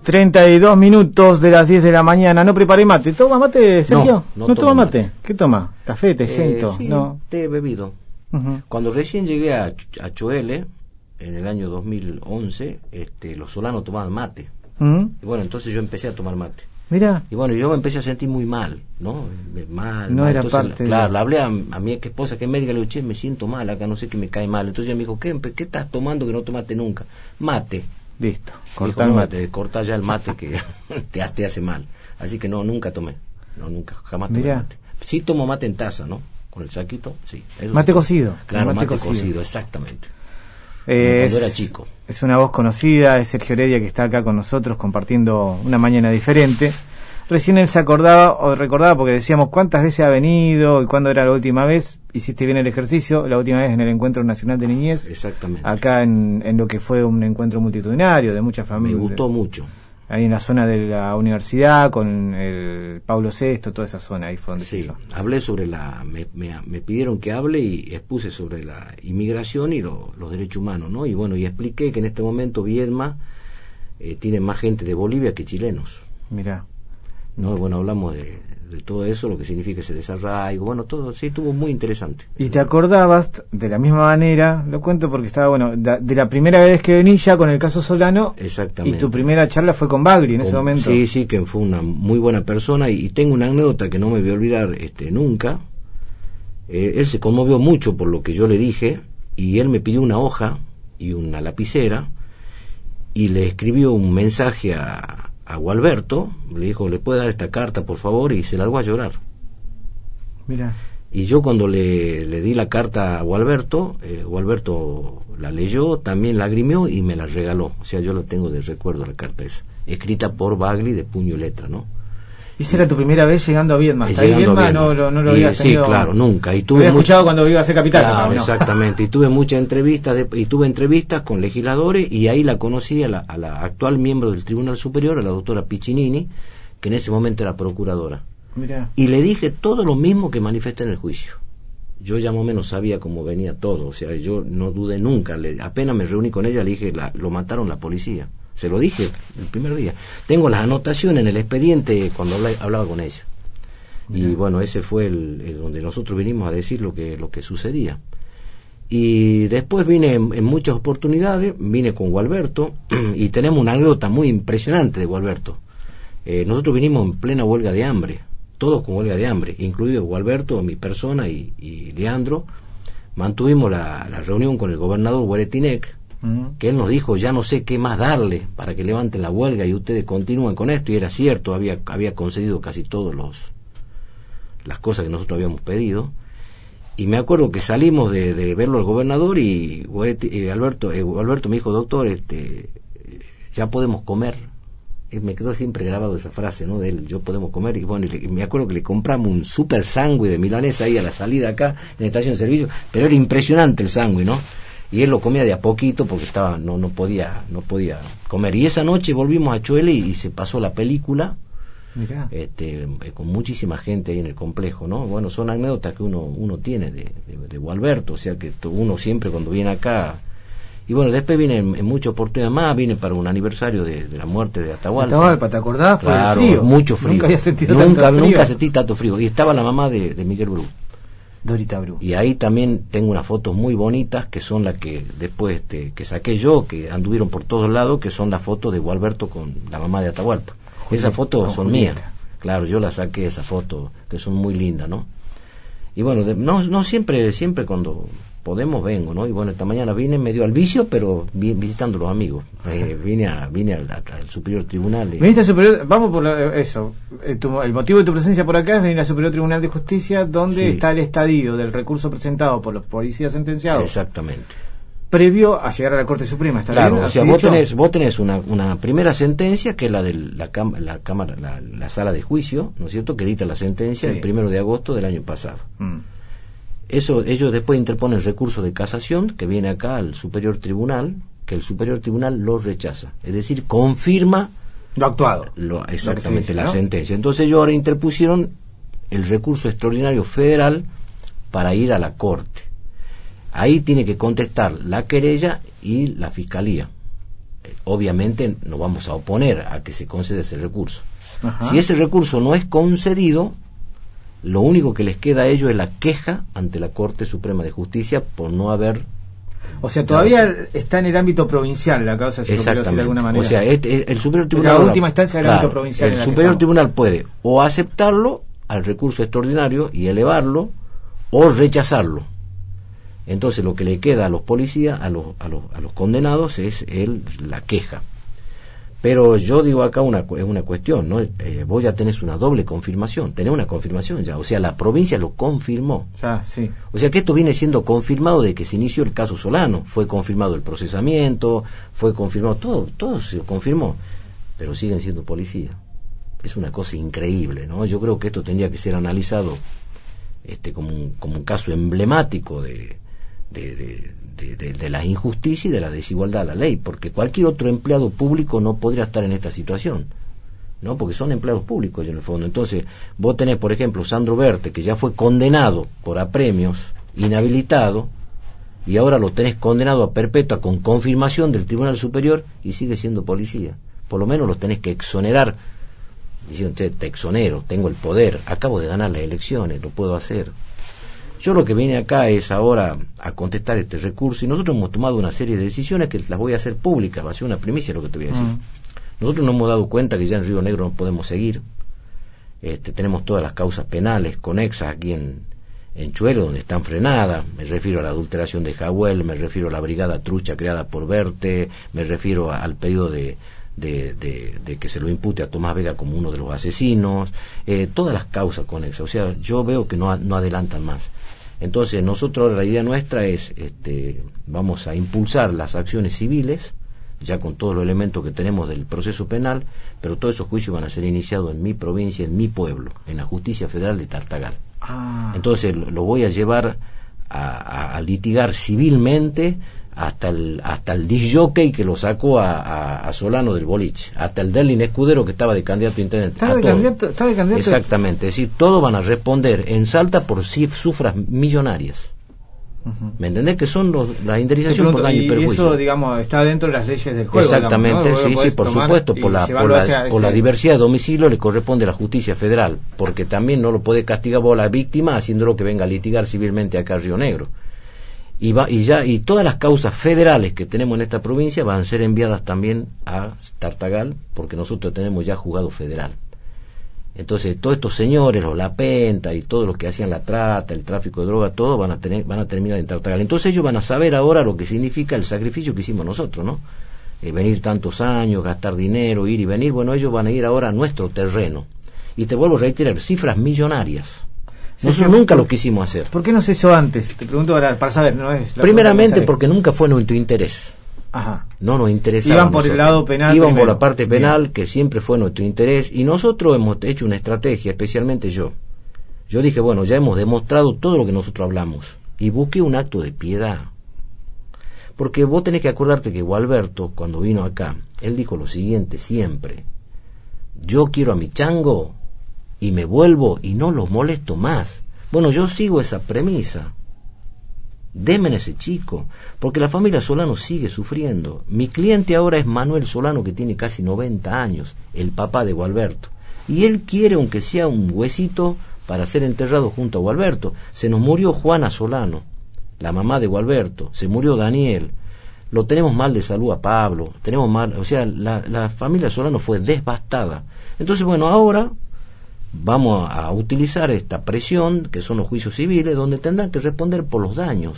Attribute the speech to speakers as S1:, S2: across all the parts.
S1: 32 minutos de las 10 de la mañana. No preparé mate. ¿Toma mate, Sergio?
S2: No
S1: toma mate. ¿Qué toma? ¿Café, té, centro?
S2: Sí,
S1: no.
S2: té he bebido. Cuando recién llegué a Choele, en el año 2011, los solanos tomaban mate. Y bueno, entonces yo empecé a tomar mate.
S1: Mira.
S2: Y bueno, yo me empecé a sentir muy mal, ¿no? Mal.
S1: Era
S2: entonces,
S1: parte
S2: claro, le hablé a mi ex esposa, que es médica, le dije, che, me siento mal acá, no sé qué me cae mal. Entonces ella me dijo, ¿qué estás tomando que no tomaste nunca? Mate.
S1: Listo,
S2: corta el mate. Corta ya el mate que te hace mal. Así que no, nunca tomé. No, nunca, jamás tomé mate. Sí tomo mate en taza, ¿no? Con el saquito, sí.
S1: Mate cocido.
S2: Claro, mate cocido, exactamente. Cuando era chico.
S1: Es una voz conocida, es Sergio Heredia, que está acá con nosotros compartiendo una mañana diferente. Recién él se recordaba porque decíamos cuántas veces ha venido y cuándo era la última vez. Hiciste bien el ejercicio, la última vez en el Encuentro Nacional de Niñez.
S2: Exactamente.
S1: Acá en lo que fue un encuentro multitudinario de muchas familias.
S2: Me gustó mucho.
S1: Ahí en la zona de la universidad, con el Pablo VI, toda esa zona, ahí fue donde se hizo.
S2: Hablé sobre me pidieron que hable y expuse sobre la inmigración y los derechos humanos, ¿no? Y bueno, y expliqué que en este momento Viedma tiene más gente de Bolivia que chilenos.
S1: Mirá.
S2: ¿No? Bueno, hablamos de todo eso, lo que significa ese desarraigo, bueno, todo, sí, estuvo muy interesante.
S1: Y te acordabas, de la misma manera, lo cuento porque estaba, bueno, de la primera vez que vení ya con el caso Solano.
S2: Exactamente.
S1: Y tu primera charla fue con Bagri en ese momento.
S2: Sí, que fue una muy buena persona, y tengo una anécdota que no me voy a olvidar nunca. Él se conmovió mucho por lo que yo le dije, y él me pidió una hoja y una lapicera, y le escribió un mensaje a Gualberto, le dijo, ¿le puede dar esta carta, por favor? Y se largó a llorar.
S1: Mira.
S2: Y yo cuando le di la carta a Gualberto, Gualberto la leyó, también lagrimió y me la regaló. O sea, yo la tengo de recuerdo, la carta esa, escrita por Bagli de puño y letra, ¿no?
S1: ¿Y esa era tu primera vez llegando a Viedma? ¿Hasta ahí Viedma no lo habías tenido?
S2: Sí, claro, nunca. Y
S1: tuve escuchado cuando iba a ser capital.
S2: Claro, ¿no? Exactamente. Y tuve muchas entrevistas, tuve entrevistas con legisladores, y ahí la conocí a la actual miembro del Tribunal Superior, a la doctora Piccinini, que en ese momento era procuradora.
S1: Mirá.
S2: Y le dije todo lo mismo que manifesté en el juicio. Yo ya más o menos sabía cómo venía todo, o sea, yo no dudé nunca. Apenas me reuní con ella, le dije, lo mataron la policía. Se lo dije el primer día. Tengo las anotaciones en el expediente cuando hablaba con ella. Y bueno, ese fue el donde nosotros vinimos a decir lo que sucedía. Y después vine en muchas oportunidades, vine con Gualberto, y tenemos una anécdota muy impresionante de Gualberto. Nosotros vinimos en plena huelga de hambre, todos con huelga de hambre, incluido Gualberto, mi persona y Leandro. Mantuvimos la reunión con el gobernador Hueretinec, que él nos dijo, ya no sé qué más darle para que levanten la huelga y ustedes continúen con esto, y era cierto, había concedido casi todas las cosas que nosotros habíamos pedido. Y me acuerdo que salimos de verlo al gobernador, y Alberto me dijo, doctor, ya podemos comer. Me quedó siempre grabado esa frase, ¿no? De él, yo podemos comer. Y bueno, me acuerdo que le compramos un super sándwich de milanesa ahí a la salida acá en la estación de servicio, pero era impresionante el sándwich, ¿no? Y él lo comía de a poquito porque no podía comer. Y esa noche volvimos a Choele y se pasó la película.
S1: Mirá.
S2: Con muchísima gente ahí en el complejo, ¿no? Bueno, son anécdotas que uno tiene de Gualberto, o sea que uno siempre cuando viene acá. Y bueno, después vine en muchas oportunidades más, vine para un aniversario de la muerte de Atahualpa.
S1: Atahualpa, ¿te acordás?
S2: Claro,
S1: frío.
S2: Mucho frío.
S1: Nunca había sentido tanto frío.
S2: Nunca sentí tanto frío. Y estaba la mamá de Miguel Bru.
S1: Dorita Bru.
S2: Y ahí también tengo unas fotos muy bonitas, que son las que después que saqué yo, que anduvieron por todos lados, que son las fotos de Gualberto con la mamá de Atahualpa. Esas fotos son mías. Claro, yo las saqué, esas fotos, que son muy lindas, ¿no? Y bueno, no siempre cuando podemos vengo, ¿no? Y bueno, esta mañana vine medio al vicio, pero visitando a los amigos. Vine al Superior Tribunal.
S1: Viniste al Superior, vamos por eso. El motivo de tu presencia por acá es venir al Superior Tribunal de Justicia, donde está el estadio del recurso presentado por los policías sentenciados.
S2: Exactamente.
S1: Previo a llegar a la Corte Suprema, ¿está
S2: claro,
S1: bien?
S2: O sea, vos tenés una primera sentencia, que es la de la sala de juicio, ¿no es cierto?, que dicta la sentencia el 1 de agosto del año pasado. Eso, ellos después interponen recurso de casación, que viene acá al Superior Tribunal, que el Superior Tribunal lo rechaza, es decir, confirma
S1: lo actuado,
S2: exactamente, la sentencia. Entonces ellos ahora interpusieron el recurso extraordinario federal para ir a la Corte. Ahí tiene que contestar la querella y la fiscalía. obviamente nos vamos a oponer a que se conceda ese recurso.
S1: Ajá.
S2: Si ese recurso no es concedido, lo único que les queda a ellos es la queja ante la Corte Suprema de Justicia por no haber...
S1: O sea, todavía está en el ámbito provincial la causa, si lo quiero decir de alguna manera.
S2: O sea, el Superior Tribunal...
S1: La última instancia del ámbito provincial.
S2: El Superior Tribunal puede o aceptarlo al recurso extraordinario y elevarlo, o rechazarlo. Entonces lo que le queda a los policías, a los condenados, es la queja. Pero yo digo acá es una cuestión, ¿no? Vos ya tenés una doble confirmación, tenés una confirmación ya, o sea, la provincia lo confirmó.
S1: Ya, sí.
S2: O sea que esto viene siendo confirmado de que se inició el caso Solano, fue confirmado el procesamiento, fue confirmado, todo se confirmó, pero siguen siendo policía. Es una cosa increíble, ¿no? Yo creo que esto tendría que ser analizado como un caso emblemático de la injusticia y de la desigualdad de la ley, porque cualquier otro empleado público no podría estar en esta situación, ¿no? Porque son empleados públicos en el fondo. Entonces, vos tenés, por ejemplo, Sandro Berte, que ya fue condenado por apremios, inhabilitado, y ahora lo tenés condenado a perpetua con confirmación del Tribunal Superior y sigue siendo policía. Por lo menos lo tenés que exonerar, diciendo, te exonero, tengo el poder, acabo de ganar las elecciones, lo puedo hacer. Yo lo que vine acá es ahora a contestar este recurso, y nosotros hemos tomado una serie de decisiones que las voy a hacer públicas, va a ser una primicia lo que te voy a decir. Nosotros nos hemos dado cuenta que ya en Río Negro no podemos seguir. Tenemos todas las causas penales conexas aquí en Chuelo, donde están frenadas. Me refiero a la adulteración de Jahuel, me refiero a la brigada trucha creada por Berte, me refiero al pedido de que se lo impute a Tomás Vega como uno de los asesinos, todas las causas conexas. O sea, yo veo que no adelantan más. Entonces nosotros, la idea nuestra es, vamos a impulsar las acciones civiles, ya con todos los elementos que tenemos del proceso penal, pero todos esos juicios van a ser iniciados en mi provincia, en mi pueblo, en la Justicia Federal de Tartagal. Entonces lo voy a llevar a litigar civilmente hasta el disc jockey que lo sacó a Solano del boliche, hasta el Derlin Escudero que estaba de candidato a intendente.
S1: ¿Estaba de candidato?
S2: Exactamente, es decir, todos van a responder en Salta por cifras millonarias. ¿Me entendés? Que son la indemnización por daño y perjuicio.
S1: Y eso, digamos, está dentro de las leyes del juego.
S2: Exactamente,
S1: digamos, ¿no?
S2: sí, por supuesto, por la diversidad de domicilio le corresponde a la justicia federal, porque también no lo puede castigar vos a la víctima haciéndolo que venga a litigar civilmente acá a Río Negro. Y todas las causas federales que tenemos en esta provincia van a ser enviadas también a Tartagal, porque nosotros tenemos ya juzgado federal. Entonces todos estos señores, los Lapenta y todos los que hacían la trata, el tráfico de droga, todo van a terminar en Tartagal. Entonces ellos van a saber ahora lo que significa el sacrificio que hicimos nosotros, ¿no? Venir tantos años, gastar dinero, ir y venir. Bueno, ellos van a ir ahora a nuestro terreno. Y te vuelvo a reiterar, cifras millonarias. Nosotros nunca lo quisimos hacer.
S1: ¿Por qué no se hizo antes? Te pregunto para saber, ¿no?
S2: Primeramente porque nunca fue nuestro interés.
S1: Ajá.
S2: No nos interesaba.
S1: Iban por el lado penal.
S2: Iban por la parte penal. Bien. Que siempre fue nuestro interés, y nosotros hemos hecho una estrategia, especialmente yo. Yo dije, bueno, ya hemos demostrado todo lo que nosotros hablamos, y busqué un acto de piedad. Porque vos tenés que acordarte que Gualberto, cuando vino acá, él dijo lo siguiente siempre: yo quiero a mi chango y me vuelvo y no los molesto más. Bueno, yo sigo esa premisa. Denme ese chico, porque la familia Solano sigue sufriendo. Mi cliente ahora es Manuel Solano, que tiene casi 90 años, el papá de Gualberto, y él quiere, aunque sea un huesito, para ser enterrado junto a Gualberto. Se nos murió Juana Solano, la mamá de Gualberto, se murió Daniel, lo tenemos mal de salud a Pablo, tenemos mal, o sea, la familia Solano fue devastada. Entonces, bueno, ahora vamos a utilizar esta presión, que son los juicios civiles, donde tendrán que responder por los daños,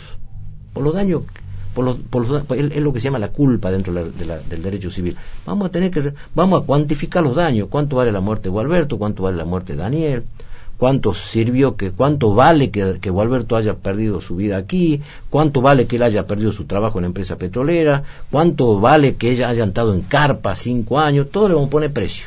S2: es lo que se llama la culpa dentro del derecho civil. Vamos a cuantificar los daños: cuánto vale la muerte de Gualberto, cuánto vale la muerte de Daniel, cuánto vale que Gualberto haya perdido su vida aquí, cuánto vale que él haya perdido su trabajo en la empresa petrolera, cuánto vale que ella haya estado en carpa 5 años. Todo le vamos a poner precio.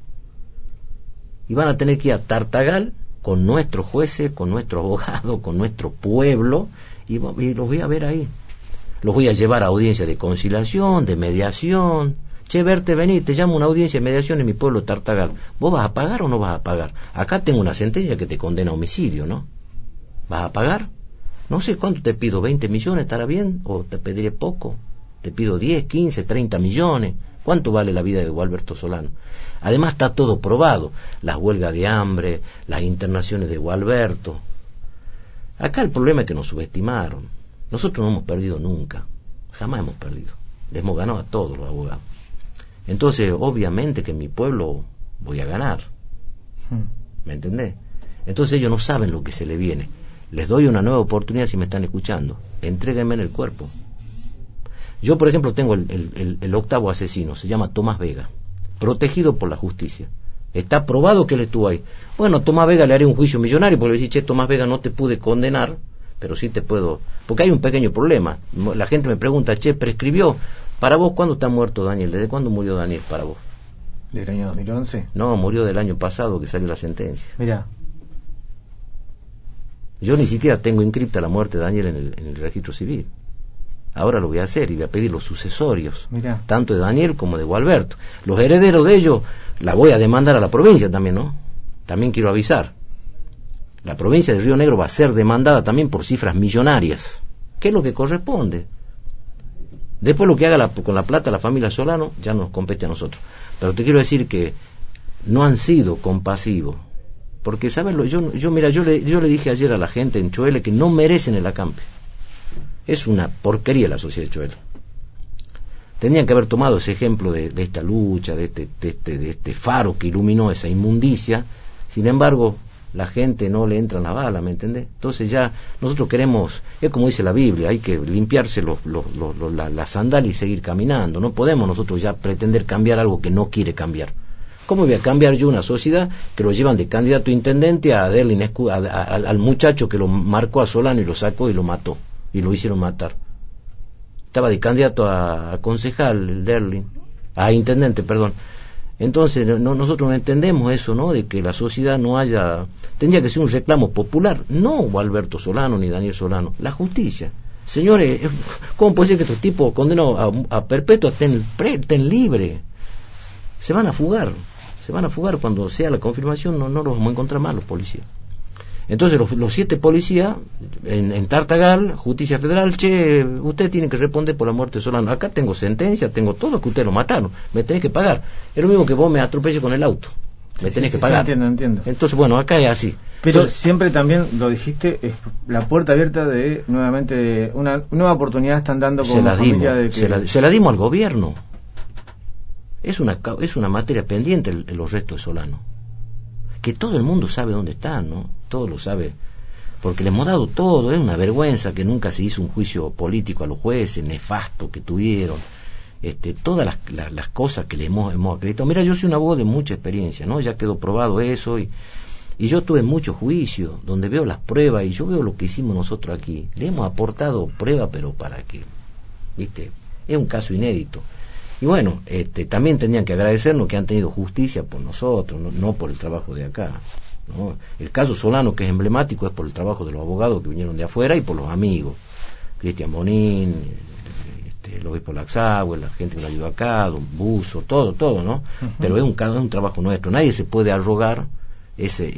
S2: Y van a tener que ir a Tartagal con nuestros jueces, con nuestros abogados, con nuestro pueblo, y los voy a ver ahí. Los voy a llevar a audiencias de conciliación, de mediación. Che, Berte, vení, te llamo a una audiencia de mediación en mi pueblo Tartagal. ¿Vos vas a pagar o no vas a pagar? Acá tengo una sentencia que te condena a homicidio, ¿no? ¿Vas a pagar? No sé cuánto te pido, 20 millones, ¿estará bien? ¿O te pediré poco? te pido 10, 15, 30 millones. ¿Cuánto vale la vida de Gualberto Solano? Además está todo probado, las huelgas de hambre, las internaciones de Gualberto. Acá el problema es que nos subestimaron. Nosotros no hemos perdido nunca, jamás hemos perdido. Les hemos ganado a todos los abogados. Entonces, obviamente que en mi pueblo voy a ganar. ¿Me entendés? Entonces ellos no saben lo que se le viene. Les doy una nueva oportunidad si me están escuchando. Entréguenme en el cuerpo. Yo, por ejemplo, tengo el octavo asesino, se llama Tomás Vega, protegido por la justicia. Está probado que él estuvo ahí. Bueno, Tomás Vega le haré un juicio millonario porque le decís, che, Tomás Vega, no te pude condenar, pero sí te puedo... Porque hay un pequeño problema. La gente me pregunta, che, ¿prescribió? Para vos, ¿cuándo está muerto Daniel? ¿Desde cuándo murió Daniel para vos?
S1: ¿Del año 2011?
S2: No, murió del año pasado que salió la sentencia.
S1: Mirá.
S2: Yo ni siquiera tengo inscripta la muerte de Daniel en el registro civil. Ahora lo voy a hacer y voy a pedir los sucesorios,
S1: Mirá.
S2: tanto de Daniel como de Gualberto. Los herederos de ellos la voy a demandar a la provincia también, ¿no? También quiero avisar. La provincia de Río Negro va a ser demandada también por cifras millonarias, que es lo que corresponde. Después lo que haga con la plata la familia Solano ya nos compete a nosotros. Pero te quiero decir que no han sido compasivos. Porque, ¿sabes? Mira, yo le dije ayer a la gente en Choele que no merecen el acampe. Es una porquería la sociedad de Choele. Tenían que haber tomado ese ejemplo de esta lucha, de este faro que iluminó esa inmundicia. Sin embargo, la gente no le entra en la bala, ¿me entendés? Entonces ya nosotros queremos, es como dice la Biblia, hay que limpiarse la sandalia y seguir caminando. No podemos nosotros ya pretender cambiar algo que no quiere cambiar. ¿Cómo voy a cambiar yo una sociedad que lo llevan de candidato a intendente a Derlin, al muchacho que lo marcó a Solano y lo sacó y lo mató, y lo hicieron matar? Estaba de candidato a concejal, el Derlin, a intendente, perdón. Entonces nosotros no entendemos eso, ¿no? De que la sociedad no haya... Tendría que ser un reclamo popular, no Gualberto Solano ni Daniel Solano, la justicia. Señores, ¿cómo puede ser que estos tipos condenados a perpetua estén libres? Se van a fugar cuando sea la confirmación, no los vamos a encontrar más los policías. Entonces los 7 policías en Tartagal, Justicia Federal, che, usted tiene que responder por la muerte de Solano. Acá tengo sentencia, tengo todo, que usted lo mataron, me tenés que pagar. Es lo mismo que vos me atropelles con el auto, me tenés que pagar.
S1: Sí, entiendo.
S2: Entonces, bueno, acá es así.
S1: Pero
S2: entonces,
S1: siempre también, lo dijiste, es la puerta abierta de, nuevamente, una nueva oportunidad están dando como familia de que...
S2: Se la dimos al gobierno. Es una materia pendiente los restos de Solano. Que todo el mundo sabe dónde están, ¿no? Todo lo sabe, porque le hemos dado todo. Es una vergüenza que nunca se hizo un juicio político a los jueces, nefasto que tuvieron, todas las cosas que le hemos acreditado. Mira, yo soy un abogado de mucha experiencia, ¿no? Ya quedó probado eso, y yo tuve muchos juicios donde veo las pruebas y yo veo lo que hicimos nosotros aquí. Le hemos aportado pruebas, pero para que, ¿viste? Es un caso inédito. Y bueno, también tenían que agradecernos que han tenido justicia por nosotros, no por el trabajo de acá, ¿no? El caso Solano, que es emblemático, es por el trabajo de los abogados que vinieron de afuera y por los amigos, Cristian Bonín, el obispo Laxagüe, la gente que nos ayudó acá, Don Buzo, todo, ¿no? Uh-huh. Pero es un trabajo nuestro, nadie se puede arrogar ese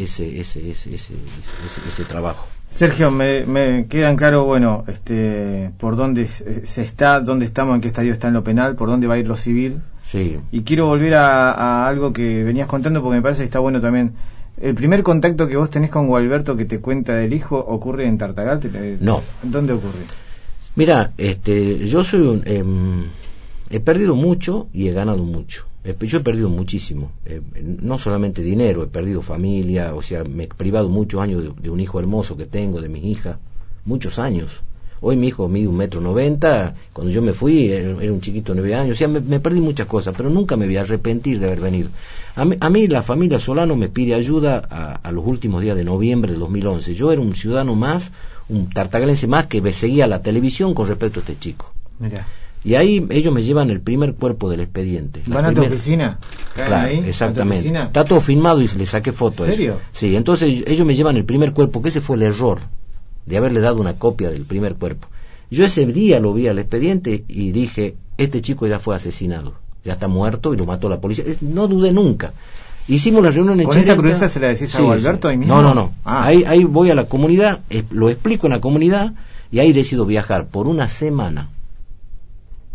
S2: trabajo.
S1: Sergio, me quedan claro, bueno, por dónde dónde estamos, en qué estadio está en lo penal, por dónde va a ir lo civil.
S2: Sí.
S1: Y quiero volver a algo que venías contando porque me parece que está bueno también. El primer contacto que vos tenés con Gualberto que te cuenta del hijo ocurre en Tartagal.
S2: No.
S1: ¿Dónde ocurre?
S2: Mira, yo soy he perdido mucho y he ganado mucho. Yo he perdido muchísimo, no solamente dinero, he perdido familia, o sea, me he privado muchos años de un hijo hermoso que tengo, de mi hija, muchos años. Hoy mi hijo mide 1,90 m, cuando yo me fui era un chiquito de 9 años, o sea, me perdí muchas cosas, pero nunca me voy a arrepentir de haber venido. A mí la familia Solano me pide ayuda a los últimos días de noviembre del 2011. Yo era un ciudadano más, un tartagalense más que seguía la televisión con respecto a este chico.
S1: Mirá.
S2: Y ahí ellos me llevan el primer cuerpo del expediente.
S1: ¿Van a tu oficina?
S2: Claro,
S1: ahí,
S2: exactamente.
S1: ¿a tu oficina?
S2: Está todo filmado y le saqué foto.
S1: ¿En serio?
S2: Sí, entonces ellos me llevan el primer cuerpo, que ese fue el error de haberle dado una copia del primer cuerpo. Yo ese día lo vi al expediente y dije, este chico ya fue asesinado, ya está muerto y lo mató la policía. No dudé nunca. Hicimos la reunión en
S1: ¿Con
S2: Chileta.
S1: esa crudeza se la decís a Gualberto ahí mismo?
S2: No. Ah. Ahí voy a la comunidad, lo explico en la comunidad y ahí decido viajar por una semana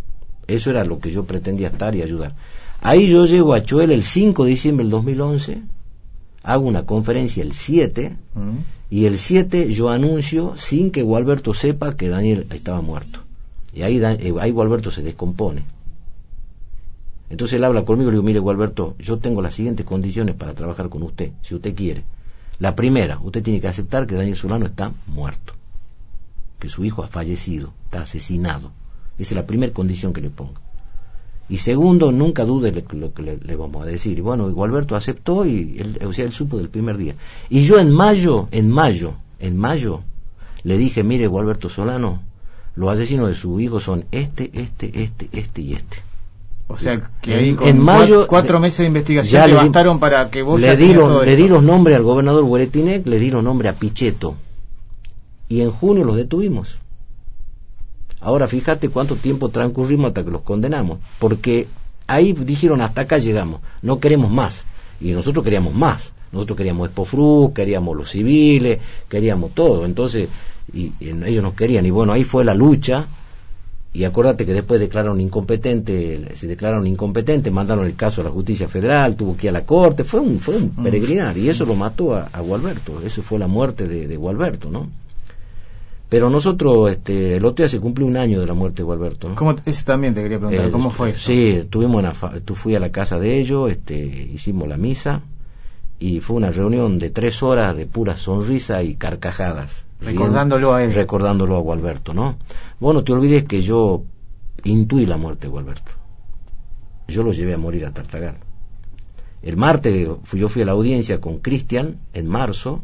S2: Eso era lo que yo pretendía estar y ayudar. Ahí yo llego a Choel el 5 de diciembre del 2011, hago una conferencia el 7, y el 7 yo anuncio, sin que Gualberto sepa, que Daniel estaba muerto. Y ahí Gualberto se descompone. Entonces él habla conmigo y le digo, mire Gualberto, yo tengo las siguientes condiciones para trabajar con usted, si usted quiere. La primera, usted tiene que aceptar que Daniel Solano está muerto, que su hijo ha fallecido, está asesinado. Esa es la primera condición que le pongo. Y segundo, nunca dude lo que le vamos a decir. Y bueno, Gualberto aceptó y él supo del primer día. Y yo en mayo, le dije, mire Gualberto Solano, los asesinos de su hijo son este y este.
S1: O sea, que ahí con
S2: en mayo,
S1: 4 meses de investigación le bastaron para que vos...
S2: Le di los nombres al gobernador Hueretinec, le di los nombres a Pichetto. Y en junio los detuvimos. Ahora fíjate cuánto tiempo transcurrimos hasta que los condenamos, porque ahí dijeron hasta acá llegamos, no queremos más, y nosotros queríamos más, nosotros queríamos Expofru, queríamos los civiles, queríamos todo, entonces y ellos nos querían, y bueno, ahí fue la lucha, y acuérdate que después se declararon incompetentes, mandaron el caso a la justicia federal, tuvo que ir a la corte, fue un peregrinar, y eso lo mató a Gualberto, eso fue la muerte de Gualberto, ¿no? Pero nosotros, el otro día se cumplió 1 año de la muerte de Gualberto, ¿no?
S1: Ese también te quería preguntar, ¿cómo fue eso?
S2: Sí, fui a la casa de ellos, hicimos la misa, y fue una reunión de 3 horas de pura sonrisa y carcajadas.
S1: Recordándolo a él.
S2: Recordándolo a Gualberto, ¿no? Vos no te olvides que yo intuí la muerte de Gualberto. Yo lo llevé a morir a Tartagal. El martes yo fui a la audiencia con Cristian, en marzo,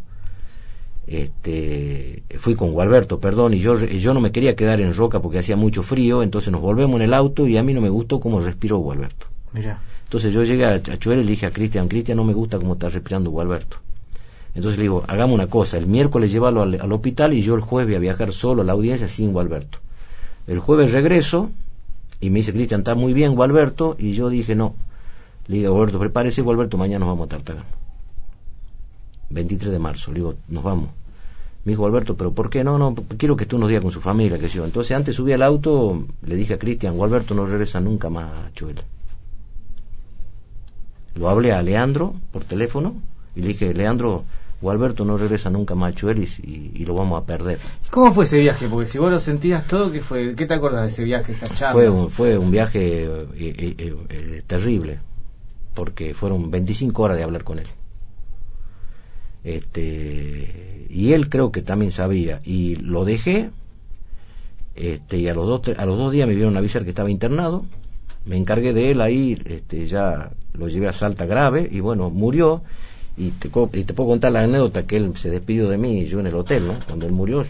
S2: fui con Gualberto, perdón, y yo no me quería quedar en Roca porque hacía mucho frío, entonces nos volvemos en el auto y a mí no me gustó cómo respiró Gualberto.
S1: Mirá.
S2: Entonces yo llegué a Choel y le dije a Cristian, no me gusta cómo está respirando Gualberto. Entonces le digo, hagamos una cosa, el miércoles llévalo al hospital y yo el jueves voy a viajar solo a la audiencia sin Gualberto. El jueves regreso y me dice, Cristian, está muy bien Gualberto, y yo dije, no. Le digo, Gualberto, prepárese Gualberto, mañana nos vamos a Tartagal. 23 de marzo, le digo, nos vamos. Me dijo Gualberto, pero ¿por qué? No, quiero que esté unos días con su familia, que yo. Entonces antes subí al auto, le dije a Cristian, Gualberto no regresa nunca más a Choel. Lo hablé a Leandro por teléfono y le dije, Leandro, Gualberto no regresa nunca más a Choel y lo vamos a perder.
S1: ¿Cómo fue ese viaje? Porque si vos lo sentías todo, ¿qué te acordás de ese viaje, esa charla?
S2: Fue un viaje terrible, porque fueron 25 horas de hablar con él. Y él creo que también sabía, y lo dejé, y a los 2 días me vieron avisar que estaba internado, me encargué de él ahí, ya lo llevé a Salta grave, y bueno, murió, y te puedo contar la anécdota que él se despidió de mí, yo en el hotel, ¿no? Cuando él murió,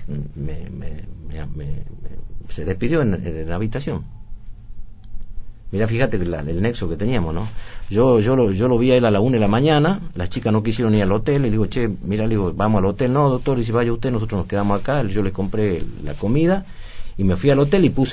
S2: se despidió en la habitación. Mira, fíjate el nexo que teníamos, ¿no? Yo lo vi a él a la 1 de la mañana, las chicas no quisieron ir al hotel, y le digo, che, mira, le digo, vamos al hotel. No, doctor, y si vaya usted, nosotros nos quedamos acá. Yo le compré la comida y me fui al hotel y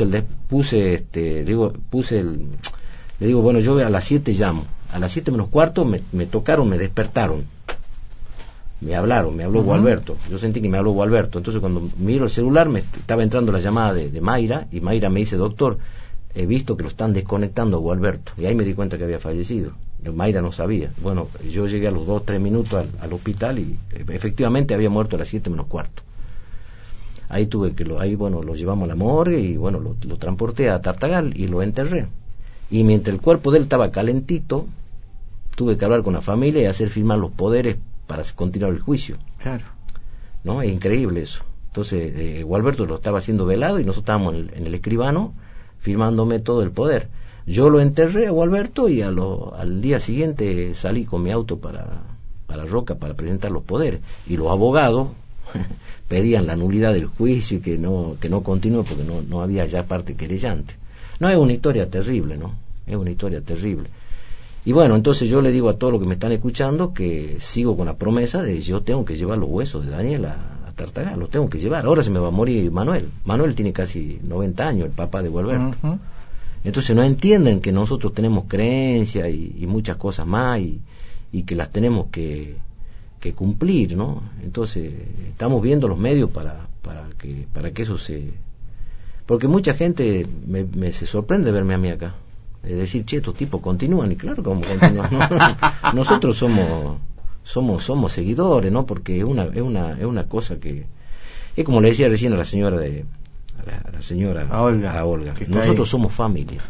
S2: le digo, bueno, yo a las 7 llamo. A las 7 menos cuarto me tocaron, me despertaron. Me habló Gualberto. Yo sentí que me habló Gualberto. Entonces cuando miro el celular, me estaba entrando la llamada de Mayra, y Mayra me dice, doctor, he visto que lo están desconectando a Gualberto, y ahí me di cuenta que había fallecido. Mayra no sabía. Bueno, yo llegué a los 2-3 minutos al hospital y efectivamente había muerto a las 7 menos cuarto. Ahí lo llevamos a la morgue y bueno, lo transporté a Tartagal y lo enterré. Y mientras el cuerpo de él estaba calentito, tuve que hablar con la familia y hacer firmar los poderes para continuar el juicio.
S1: Claro.
S2: ¿No? Es increíble eso. Entonces, Gualberto lo estaba haciendo velado y nosotros estábamos en el escribano firmándome todo el poder. Yo lo enterré a Gualberto y al día siguiente salí con mi auto para Roca para presentar los poderes. Y los abogados pedían la nulidad del juicio y que no continúe porque no había ya parte querellante. No, es una historia terrible, ¿no? Es una historia terrible. Y bueno, entonces yo le digo a todos los que me están escuchando que sigo con la promesa de yo tengo que llevar los huesos de Daniel a Tartagal, los tengo que llevar. Ahora se me va a morir Manuel. Manuel tiene casi 90 años, el papá de Gualberto. Uh-huh. Entonces no entienden que nosotros tenemos creencias y muchas cosas más y que las tenemos que cumplir, ¿no? Entonces estamos viendo los medios para que eso Porque mucha gente se sorprende verme a mí acá. Es decir, che, estos tipos continúan, y claro que vamos a continuar, ¿no? Nosotros somos seguidores, ¿no? Porque es una cosa que es como le decía recién a la señora a Olga. Nosotros somos familia.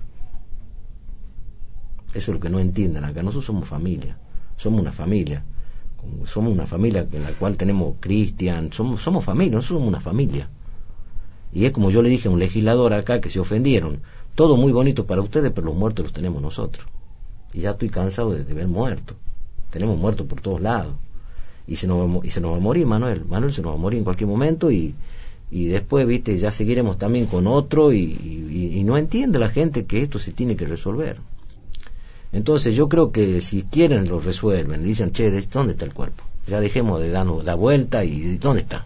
S2: Eso es lo que no entienden acá. Nosotros somos familia, somos una familia en la cual tenemos Cristian, somos familia, nosotros somos una familia. Y es como yo le dije a un legislador acá que se ofendieron, todo muy bonito para ustedes, pero los muertos los tenemos nosotros. Y ya estoy cansado de ver muertos. Tenemos muertos por todos lados. Y se nos va a morir Manuel se nos va a morir en cualquier momento, y después, viste, ya seguiremos también con otro, y no entiende la gente que esto se tiene que resolver. Entonces yo creo que si quieren lo resuelven, dicen, che, ¿dónde está el cuerpo? Ya dejemos de darnos la vuelta, y ¿dónde está?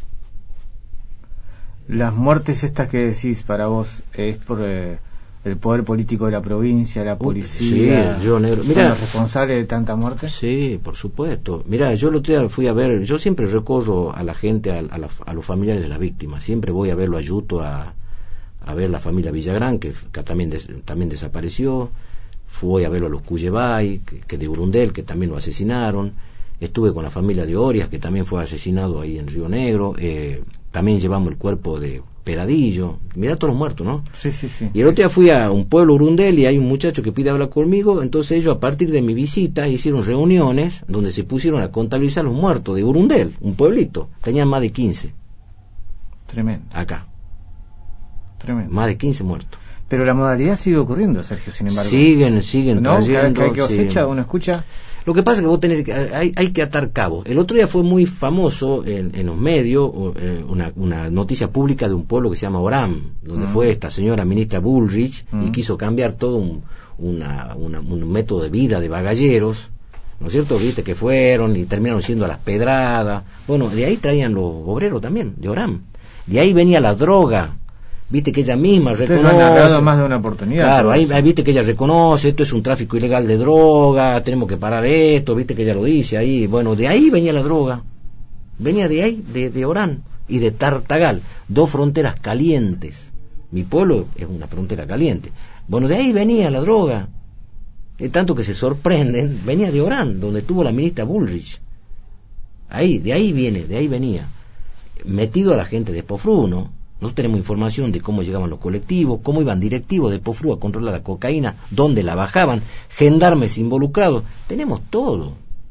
S1: Las muertes estas que decís para vos, ¿es por el poder político de la provincia, la policía?
S2: Sí, yo negro.
S1: ¿Son los responsables de tanta muerte?
S2: Sí, por supuesto. Mira, yo el otro día fui a ver, yo siempre recorro a la gente, a los familiares de las víctimas, siempre voy a verlo a Yuto, a ver la familia Villagrán, que también desapareció. Fui a verlo a los Cuyebay, que de Urundel, que también lo asesinaron. Estuve con la familia de Orias, que también fue asesinado ahí en Río Negro. También llevamos el cuerpo de Peradillo. Mirá todos los muertos, ¿no?
S1: Sí.
S2: Y el otro día fui a un pueblo Urundel, y hay un muchacho que pide hablar conmigo. Entonces ellos, a partir de mi visita, hicieron reuniones donde se pusieron a contabilizar los muertos de Urundel, un pueblito. Tenían más de 15.
S1: Tremendo.
S2: Acá.
S1: Tremendo.
S2: Más de 15 muertos.
S1: Pero la modalidad sigue ocurriendo, Sergio, sin embargo.
S2: Siguen
S1: ¿No?
S2: trayendo.
S1: Cada que cosecha, uno escucha.
S2: Lo que pasa es que vos tenés hay que atar cabos. El otro día fue muy famoso en los medios una noticia pública de un pueblo que se llama Orán, donde fue esta señora ministra Bullrich, y quiso cambiar todo un método de vida de bagalleros, ¿no es cierto? Viste que fueron y terminaron siendo a las pedradas. Bueno, de ahí traían los obreros también, de Orán. De ahí venía la droga. Viste que ella misma reconoce.
S1: Ustedes lo han narrado más de una oportunidad.
S2: Claro, ahí viste que ella reconoce, esto es un tráfico ilegal de droga, tenemos que parar esto, viste que ella lo dice ahí. Bueno, de ahí venía la droga. Venía de ahí, de Orán y de Tartagal, dos fronteras calientes. Mi pueblo es una frontera caliente. Bueno, de ahí venía la droga. Tanto que se sorprenden, venía de Orán, donde estuvo la ministra Bullrich. De ahí venía. Metido a la gente de Pofru, ¿no? Nosotros tenemos información de cómo llegaban los colectivos, cómo iban directivos de Pofru a controlar la cocaína, dónde la bajaban, gendarmes involucrados. Tenemos todo.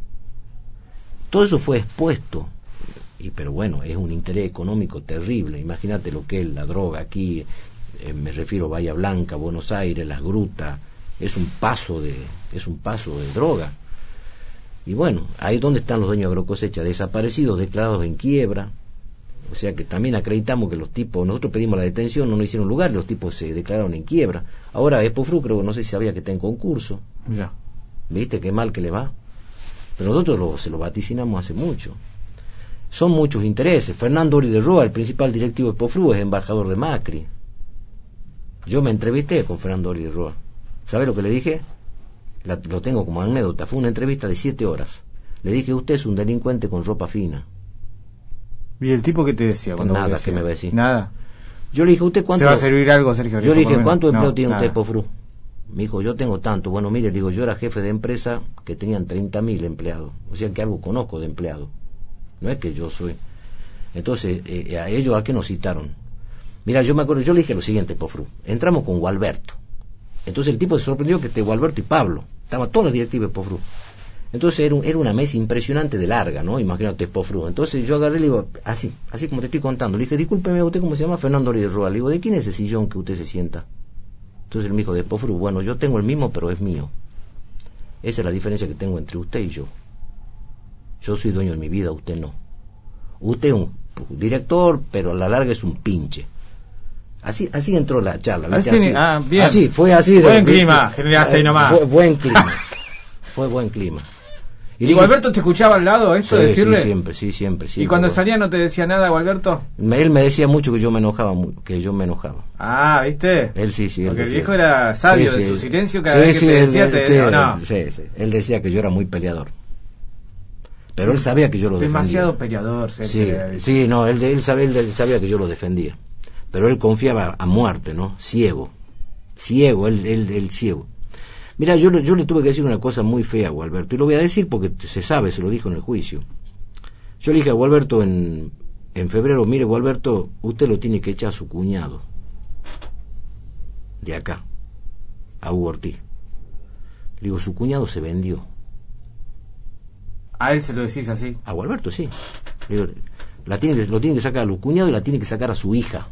S2: Todo eso fue expuesto. Pero bueno, es un interés económico terrible. Imagínate lo que es la droga aquí. Me refiero a Bahía Blanca, Buenos Aires, Las Grutas. Es un paso de droga. Y bueno, ahí donde están los dueños de agrocosecha, desaparecidos, declarados en quiebra. O sea que también acreditamos que los tipos, nosotros pedimos la detención, no nos hicieron lugar, los tipos se declararon en quiebra. Ahora Pofru, creo, no sé si sabía que está en concurso.
S1: Mira.
S2: ¿Viste qué mal que le va? Pero nosotros se lo vaticinamos hace mucho. Son muchos intereses. Fernando Ori de Roa, el principal directivo de Pofru, es embajador de Macri. Yo me entrevisté con Fernando Ori de Roa. ¿Sabe lo que le dije? Lo tengo como anécdota. Fue una entrevista de 7 horas. Le dije, usted es un delincuente con ropa fina.
S1: ¿Y el tipo qué te decía?
S2: Nada, ¿qué me va a decir?
S1: Nada.
S2: Yo le dije, ¿usted cuánto?
S1: ¿Se va a servir algo, Sergio?
S2: Yo le dije, ¿cuánto empleo tiene
S1: nada.
S2: usted, Pofru? Me dijo, yo tengo tanto. Bueno, mire, le digo, yo era jefe de empresa que tenían 30.000 empleados. O sea que algo conozco de empleados. No es que yo soy. Entonces, a ellos, ¿a qué nos citaron? Mira, yo me acuerdo, yo le dije lo siguiente, Pofru. Entramos con Gualberto. Entonces el tipo se sorprendió que Gualberto y Pablo. Estaban todos los directivos de Pofru. Entonces era una mesa impresionante de larga, ¿no? Imagínate, Pofru. Entonces yo agarré y le digo, así como te estoy contando. Le dije, discúlpeme, ¿usted cómo se llama? Fernando Ori de Roa. Le digo, ¿de quién es ese sillón que usted se sienta? Entonces él me dijo, de Pofru. Bueno, yo tengo el mismo, pero es mío. Esa es la diferencia que tengo entre usted y yo. Yo soy dueño de mi vida, usted no. Usted es un director, pero a la larga es un pinche. Así entró la charla.
S1: Bien.
S2: Así, fue así.
S1: Buen clima, generaste ahí nomás.
S2: Fue buen clima. Fue buen clima.
S1: ¿Y Gualberto te escuchaba al lado esto, decirle?
S2: Sí, siempre.
S1: ¿Y cuando salía no te decía nada, Gualberto?
S2: Él me decía mucho que yo me enojaba.
S1: Ah, ¿viste?
S2: Él sí.
S1: Porque el viejo era sabio de su silencio, cada vez que te decía, te decía, no.
S2: Sí. Él decía que yo era muy peleador. Pero él sabía que yo lo defendía.
S1: Demasiado peleador,
S2: Sí, no, él sabía que yo lo defendía. pero él confiaba a muerte, ¿no? Ciego, él ciego. Mira, yo le tuve que decir una cosa muy fea a Gualberto, y lo voy a decir porque se sabe, se lo dijo en el juicio. Yo le dije a Gualberto en febrero, mire Gualberto, usted lo tiene que echar a su cuñado, de acá, a Hugo Ortiz. Le digo, su cuñado se vendió.
S1: ¿A él se lo decís así?
S2: A Gualberto, sí. Le digo, lo tiene que sacar a los cuñados y la tiene que sacar a su hija.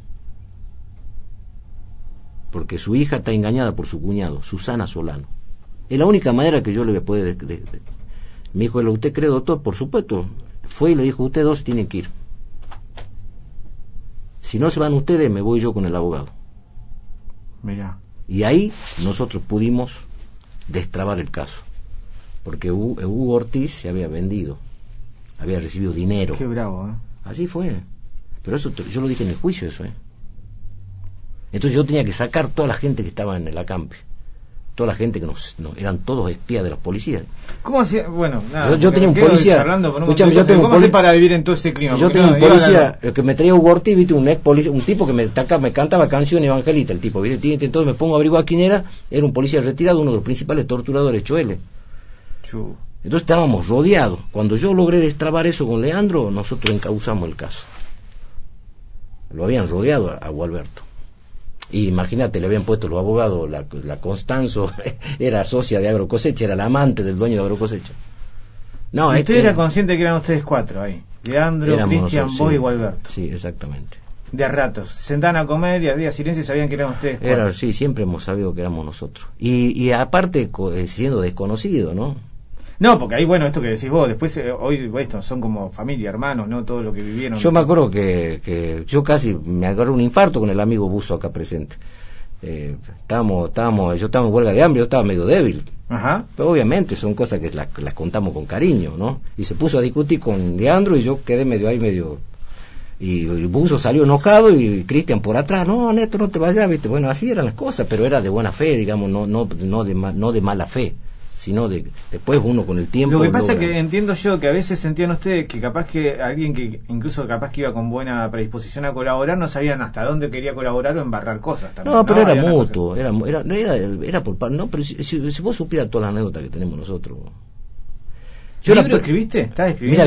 S2: Porque su hija está engañada por su cuñado, Susana Solano. Es la única manera que yo le puedo... Me dijo, ¿usted cree, doctor? Por supuesto. Fue y le dijo, ustedes dos tienen que ir. Si no se van ustedes, me voy yo con el abogado.
S1: Mirá.
S2: Y ahí nosotros pudimos destrabar el caso. Porque Hugo Ortiz se había vendido. Había recibido dinero.
S1: Qué bravo, ¿eh?
S2: Así fue. Pero eso yo lo dije en el juicio, eso, ¿eh? Entonces yo tenía que sacar toda la gente que estaba en el acampe. Toda la gente que eran todos espías de los policías.
S1: ¿Cómo hacía? Bueno, nada.
S2: Yo tenía un policía.
S1: Escuchame, yo tengo ¿cómo hacía para vivir en todo ese clima?
S2: Yo tenía un policía que me traía Hugo Ortiz, ¿viste? Un ex policía, un tipo que me cantaba canción evangelista, el tipo, ¿viste? Entonces me pongo a averiguar quién era un policía retirado, uno de los principales torturadores, Choele. Entonces estábamos rodeados. Cuando yo logré destrabar eso con Leandro, nosotros encauzamos el caso. Lo habían rodeado a Gualberto. Y imagínate, le habían puesto los abogados, la Constanzo era socia de Agrocosecha, era la amante del dueño de Agrocosecha. No,
S1: usted era consciente que eran ustedes cuatro ahí, Leandro, Cristian, vos y Gualberto.
S2: Sí, exactamente.
S1: De a ratos, se sentaban a comer y había silencio y sabían que eran ustedes cuatro.
S2: Sí, siempre hemos sabido que éramos nosotros. Y aparte, siendo desconocido, ¿no?
S1: No, porque ahí, bueno, esto que decís vos, después hoy estos son como familia, hermanos, ¿no? Todo lo que vivieron.
S2: Yo me acuerdo que yo casi me agarré un infarto con el amigo Buzo acá presente. Yo estaba en huelga de hambre, yo estaba medio débil.
S1: Ajá.
S2: Pero obviamente son cosas que las contamos con cariño, ¿no? Y se puso a discutir con Leandro y yo quedé medio ahí, y el Buzo salió enojado y Cristian por atrás, no, Neto, no te vayas, ¿viste? Bueno, así eran las cosas, pero era de buena fe, digamos, no de mala fe, sino después uno con el tiempo...
S1: Lo que pasa es que entiendo yo que a veces sentían ustedes que capaz que alguien que incluso capaz que iba con buena predisposición a colaborar no sabían hasta dónde quería colaborar o embarrar cosas también.
S2: No, pero era mutuo, era por no, pero si vos supieras todas las anécdotas que tenemos nosotros...
S1: ¿Yo ¿Libro escribiste? ¿Estás escribiendo?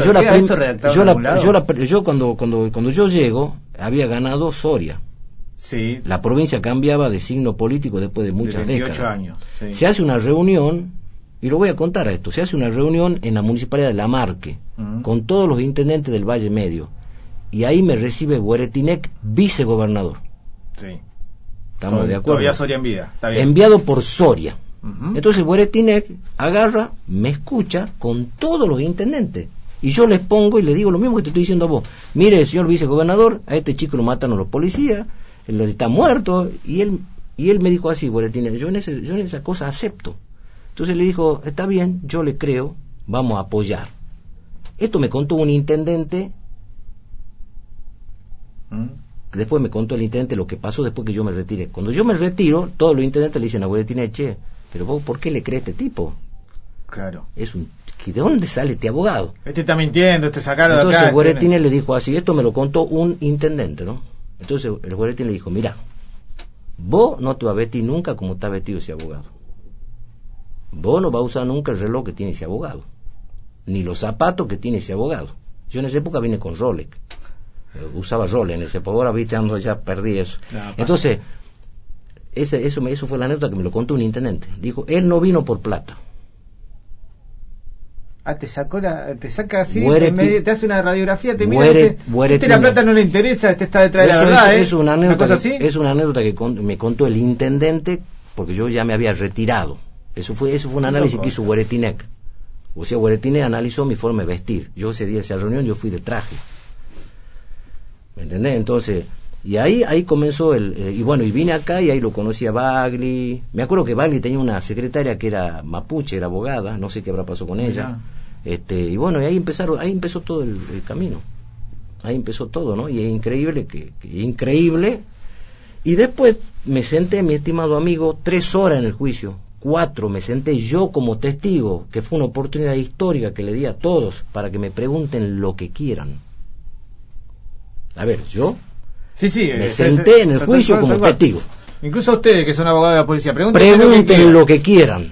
S2: Mira, yo cuando yo llego había ganado Soria.
S1: Sí.
S2: La provincia cambiaba de signo político después de muchas
S1: 28
S2: décadas.
S1: Años. Sí.
S2: Se hace una reunión, y lo voy a contar a esto, se hace una reunión en la municipalidad de Lamarque, con todos los intendentes del Valle Medio, y ahí me recibe Hueretinec, vicegobernador.
S1: Sí.
S2: ¿Estamos de acuerdo?
S1: Todavía Soria en vida. Está bien.
S2: Enviado por Soria. Entonces Hueretinec agarra, me escucha con todos los intendentes, y yo les pongo y le digo lo mismo que te estoy diciendo a vos. Mire, señor vicegobernador, a este chico lo mataron los policías, él está muerto, y él me dijo así, Hueretinec, yo en esa cosa acepto. Entonces le dijo, está bien, yo le creo, vamos a apoyar. Esto me contó un intendente, después me contó el intendente lo que pasó después que yo me retiré. Cuando yo me retiro, todos los intendentes le dicen a Hueretinec, che, pero vos, ¿por qué le crees a este tipo?
S1: Claro.
S2: ¿De dónde sale este abogado?
S1: Este está mintiendo, este sacaron de acá.
S2: Entonces Hueretinec le dijo así, esto me lo contó un intendente, ¿no? Entonces el Hueretinec le dijo, mira, vos no te vas a vestir nunca como está vestido ese abogado. Vos no vas a usar nunca el reloj que tiene ese abogado, ni los zapatos que tiene ese abogado. Yo en esa época vine con Rolex, usaba Rolex en esa época, ahora viste, ando, ya perdí eso. Entonces, eso fue la anécdota que me lo contó un intendente. Dijo, él no vino por plata.
S1: Te saca así, te hace una radiografía, te mira y dice, la plata no le interesa, está detrás de la verdad,
S2: es una anécdota,
S1: cosa así.
S2: Es una anécdota que me contó el intendente, porque yo ya me había retirado. Eso fue un análisis que hizo Hueretinec. O sea, Hueretinec analizó mi forma de vestir. Yo ese día, esa reunión, yo fui de traje. ¿Me entendés? Entonces, y ahí comenzó y vine acá y ahí lo conocí a Bagli. Me acuerdo que Bagli tenía una secretaria que era mapuche, era abogada, no sé qué habrá pasado con ella. Y ahí empezó todo el camino. Ahí empezó todo, ¿no? Y es increíble increíble. Y después me senté, mi estimado amigo, 3 horas en el juicio. 4 me senté yo como testigo, que fue una oportunidad histórica que le di a todos para que me pregunten lo que quieran. A ver, yo
S1: Sí, sí.
S2: Me senté en el juicio como testigo.
S1: Incluso ustedes que son abogados de la policía,
S2: pregunten lo que quieran.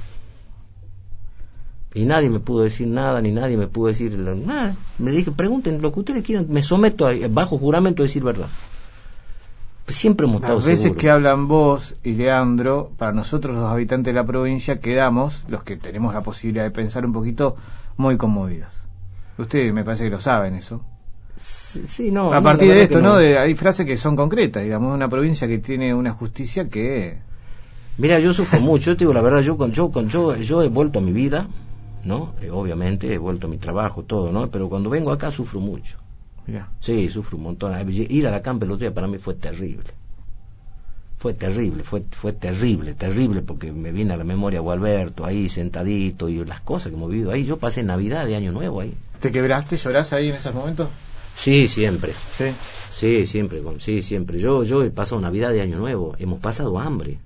S2: Y nadie me pudo decir nada, ni nadie me pudo decir nada. Me dije, pregunten lo que ustedes quieran, me someto bajo juramento a decir verdad. Siempre hemos estado
S1: seguros. Las veces
S2: seguros.
S1: Que hablan vos y Leandro, para nosotros los habitantes de la provincia quedamos, los que tenemos la posibilidad de pensar un poquito, muy conmovidos. Ustedes me parece que lo saben eso.
S2: Sí, no.
S1: A partir de esto, ¿no? Hay frases que son concretas, digamos, una provincia que tiene una justicia que...
S2: Mira, yo sufro mucho, yo te digo la verdad, yo he vuelto a mi vida, ¿no? Obviamente he vuelto a mi trabajo, todo, ¿no? Pero cuando vengo acá sufro mucho.
S1: Mirá.
S2: Sí, sufro un montón. Ir a la campa el otro día para mí fue terrible. Fue terrible, porque me viene a la memoria Gualberto ahí sentadito y las cosas que hemos vivido ahí. Yo pasé Navidad de Año Nuevo ahí.
S1: ¿Te quebraste, llorás ahí en esos momentos?
S2: Sí, siempre.
S1: Sí.
S2: Sí, siempre, sí, siempre. Yo he pasado Navidad de Año Nuevo, hemos pasado hambre.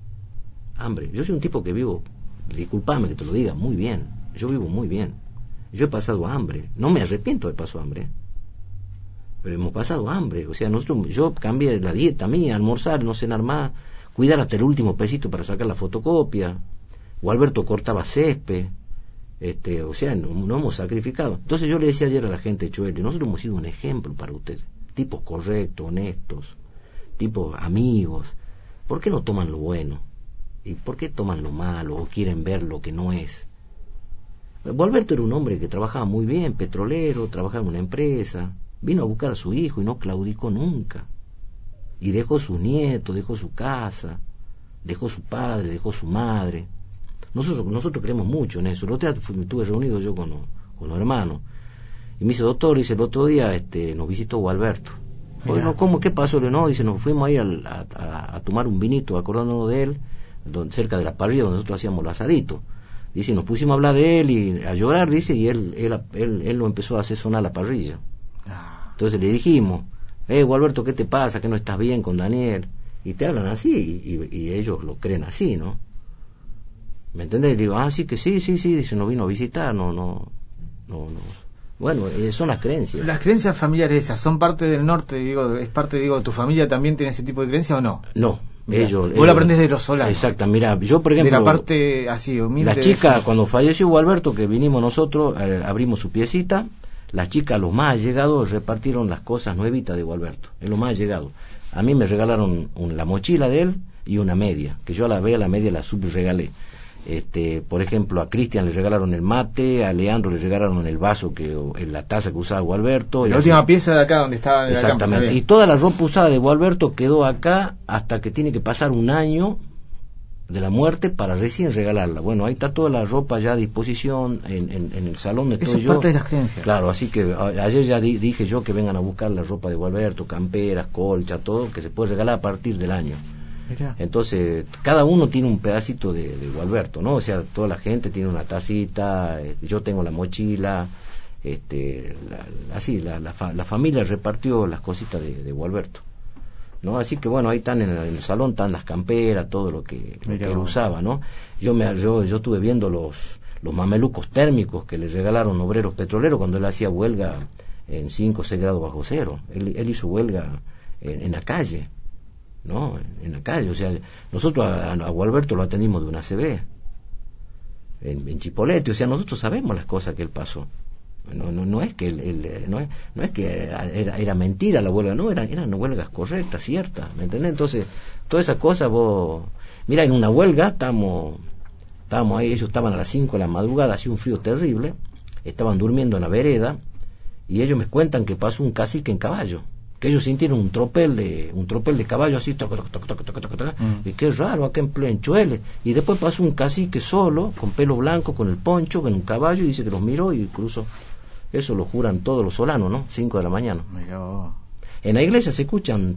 S2: Yo soy un tipo que vivo, discúlpame que te lo diga, muy bien. Yo vivo muy bien. Yo he pasado hambre. No me arrepiento de pasar hambre. Pero hemos pasado hambre. O sea, yo cambié la dieta mía, almorzar, no cenar más, cuidar hasta el último pesito para sacar la fotocopia. Gualberto cortaba césped. O sea, no hemos sacrificado. Entonces yo le decía ayer a la gente de Choel, nosotros hemos sido un ejemplo para ustedes. Tipos correctos, honestos, tipos amigos. ¿Por qué no toman lo bueno? ¿Y por qué toman lo malo o quieren ver lo que no es? Gualberto era un hombre que trabajaba muy bien, petrolero, trabajaba en una empresa, vino a buscar a su hijo y no claudicó nunca. Y dejó sus nietos, dejó su casa, dejó su padre, dejó su madre. Nosotros creemos mucho en eso. El otro día me estuve reunido yo con los hermanos y me dice, doctor, dice, el otro día nos visitó Gualberto. Bueno, ¿cómo? ¿Qué pasó? No, dice, nos fuimos a ir a tomar un vinito acordándonos de él, cerca de la parrilla donde nosotros hacíamos los asaditos. Dice, nos pusimos a hablar de él y a llorar, dice, y él lo empezó a hacer sonar la parrilla. Entonces le dijimos, Gualberto, ¿qué te pasa? ¿Que no estás bien con Daniel? Y te hablan así, y ellos lo creen así, ¿no? ¿Me entendés? Y digo, sí, dice, no vino a visitar, no. Bueno, son las creencias.
S1: Las creencias familiares esas, ¿son parte del norte? ¿Es parte, ¿tu familia también tiene ese tipo de creencias o no?
S2: No. Vos
S1: lo aprendés de los solanos.
S2: Exacto, mira, yo por ejemplo...
S1: De la parte así, humilde.
S2: La chica, cuando falleció Gualberto, que vinimos nosotros, abrimos su piecita, las chicas, los más allegados, repartieron las cosas nuevitas de Gualberto, es lo más allegado. A mí me regalaron la mochila de él y una media, que yo a la media la subregalé. Por ejemplo, a Cristian le regalaron el mate, a Leandro le regalaron el vaso, la taza que usaba Gualberto.
S1: La última pieza de acá donde estaba en
S2: exactamente,
S1: la campa,
S2: y toda la ropa usada de Gualberto quedó acá hasta que tiene que pasar un año de la muerte para recién regalarla. Bueno, ahí está toda la ropa ya a disposición en el salón donde estoy yo.
S1: Eso es parte de las creencias.
S2: Claro, así que ayer ya dije yo que vengan a buscar la ropa de Gualberto, camperas, colcha, todo, que se puede regalar a partir del año. Mirá. Entonces, cada uno tiene un pedacito de Gualberto, ¿no? O sea, toda la gente tiene una tacita, yo tengo la mochila, la familia repartió las cositas de Gualberto, ¿no? Así que bueno, ahí están en el salón, están las camperas, todo lo que él usaba, ¿no? Yo estuve viendo los mamelucos térmicos que le regalaron obreros petroleros cuando él hacía huelga en 5 o 6 grados bajo cero. Él hizo huelga en la calle, ¿no? En la calle. O sea, nosotros a Gualberto lo atendimos de una CB en Chipolete. O sea, nosotros sabemos las cosas que él pasó. No es que no es que era mentira la huelga, no, eran huelgas correctas, ciertas, ¿me entendés? Entonces, todas esas cosas mira, en una huelga estábamos ahí, ellos estaban a las 5 de la madrugada, hacía un frío terrible, estaban durmiendo en la vereda, y ellos me cuentan que pasó un cacique en caballo, que ellos sintieron un tropel de caballo así, y qué raro, acá en Choel, y después pasó un cacique solo, con pelo blanco, con el poncho, con un caballo, y dice que los miró y cruzó. Eso lo juran todos los solanos, ¿no? 5 de la mañana. En la iglesia se escuchan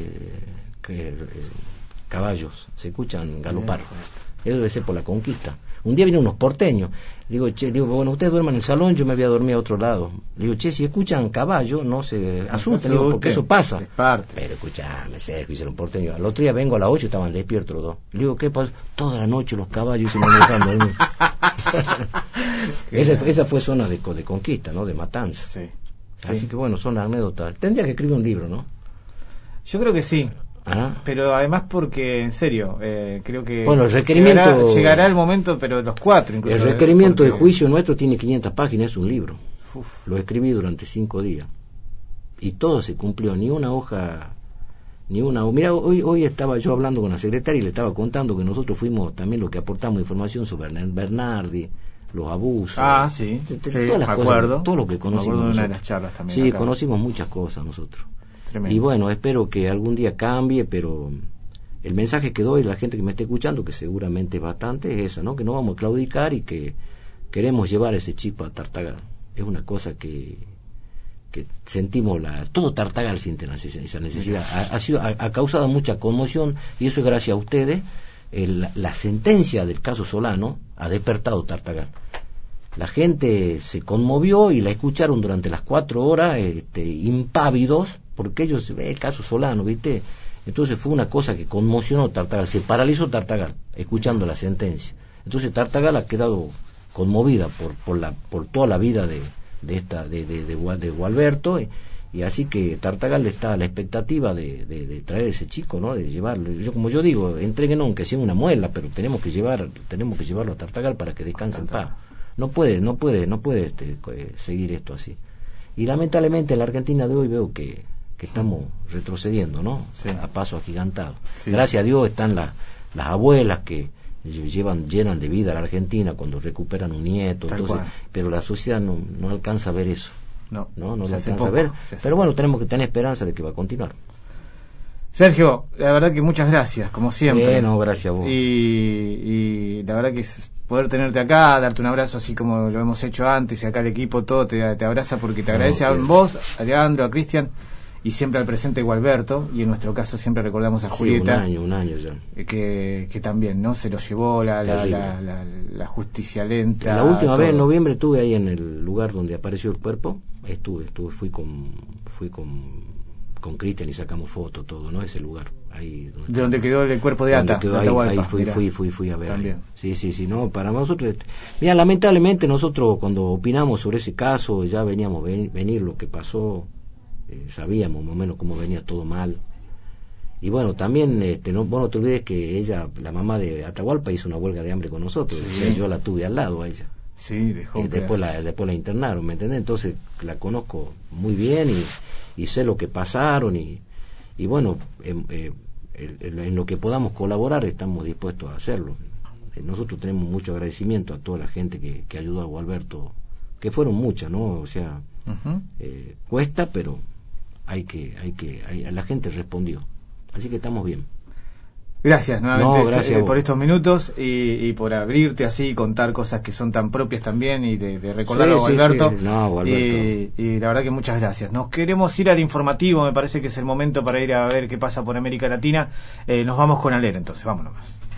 S2: caballos, se escuchan galopar. Eso debe ser por la conquista. Un día vienen unos porteños. Digo, bueno, ustedes duerman en el salón, yo me voy a dormir a otro lado. Digo, si escuchan caballo, no se asusten, porque eso pasa. Pero escuchame, hicieron porteños. Al otro día vengo a las 8 y estaban despiertos los dos. Digo, ¿qué pasa? Toda la noche los caballos se me dejan dormir. Esa fue zona de conquista, ¿no? De matanza. Sí. Así que bueno, son anécdotas. Tendría que escribir un libro, ¿no?
S1: Yo creo que sí.
S2: ¿Ah?
S1: Pero además porque, en serio, creo que
S2: bueno, el requerimiento
S1: llegará el momento, pero los 4 incluso.
S2: El requerimiento
S1: porque...
S2: de juicio nuestro tiene 500 páginas, es un libro.
S1: Uf.
S2: Lo escribí durante 5 días. Y todo se cumplió, ni una hoja... Mira, hoy estaba yo hablando con la secretaria y le estaba contando que nosotros fuimos también los que aportamos información sobre Bernardi, los abusos.
S1: Sí.
S2: Todas las cosas, todo lo que conocimos.
S1: Me acuerdo de una de las charlas también.
S2: Sí,
S1: acá.
S2: Conocimos muchas cosas nosotros.
S1: Tremendo.
S2: Y bueno, espero que algún día cambie, pero el mensaje que doy a la gente que me esté escuchando, que seguramente es bastante, es esa, ¿no? Que no vamos a claudicar y que queremos llevar ese chip a Tartagal. Es una cosa que sentimos, todo Tartagal siente esa necesidad. Ha causado mucha conmoción y eso es gracias a ustedes. La sentencia del caso Solano ha despertado Tartagal. La gente se conmovió y la escucharon durante las 4 horas, impávidos, porque ellos, el caso Solano, ¿viste? Entonces fue una cosa que conmocionó Tartagal, se paralizó Tartagal, escuchando la sentencia. Entonces Tartagal ha quedado conmovida por toda la vida de Gualberto, y así que Tartagal está a la expectativa de traer ese chico, ¿no? De llevarlo. Como yo digo, entréguenos aunque sea una muela, pero tenemos que llevarlo a Tartagal para que descanse en paz. No puede seguir esto así. Y lamentablemente en la Argentina de hoy veo que estamos retrocediendo, ¿no?
S1: Sí.
S2: A paso agigantado.
S1: Sí.
S2: Gracias a Dios están las abuelas que llenan de vida a la Argentina cuando recuperan un nieto, pero la sociedad no alcanza a ver eso. No lo alcanza a ver. Pero bueno, tenemos que tener esperanza de que va a continuar.
S1: Sergio, la verdad que muchas gracias, como siempre.
S2: Gracias a vos.
S1: Y la verdad que es poder tenerte acá, darte un abrazo así como lo hemos hecho antes, y acá el equipo todo te abraza porque te agradece a vos, a Leandro, a Cristian, y siempre al presente Gualberto, y en nuestro caso siempre recordamos a Julieta.
S2: Un año ya.
S1: Que también, ¿no? Se lo llevó la justicia lenta.
S2: La última vez en
S1: todo.
S2: noviembre estuve ahí en el lugar donde apareció el cuerpo, fui con Cristian y sacamos fotos, todo, ¿no? Ese lugar, ahí
S1: donde quedó el cuerpo de Ata.
S2: Ahí fui a ver.
S1: También.
S2: Sí, no, para nosotros, mira, lamentablemente nosotros cuando opinamos sobre ese caso, ya veníamos venir lo que pasó, sabíamos más o menos cómo venía todo mal. Y bueno, también, vos no te olvides que ella, la mamá de Atahualpa, hizo una huelga de hambre con nosotros,
S1: sí.
S2: O sea, yo la tuve al lado a ella.
S1: Sí, dejó
S2: después la internaron, ¿me entendés? Entonces la conozco muy bien y sé lo que pasaron y bueno, en lo que podamos colaborar estamos dispuestos a hacerlo. Nosotros tenemos mucho agradecimiento a toda la gente que ayudó a Gualberto, que fueron muchas, ¿no? O sea, cuesta, pero la gente respondió, así que estamos bien.
S1: Gracias nuevamente
S2: gracias
S1: por estos minutos y por abrirte así y contar cosas que son tan propias también y de recordar a Gualberto.
S2: Sí. Gualberto.
S1: Y la verdad que muchas gracias. Nos queremos ir al informativo, me parece que es el momento para ir a ver qué pasa por América Latina. Nos vamos con Alera, entonces, vámonos más.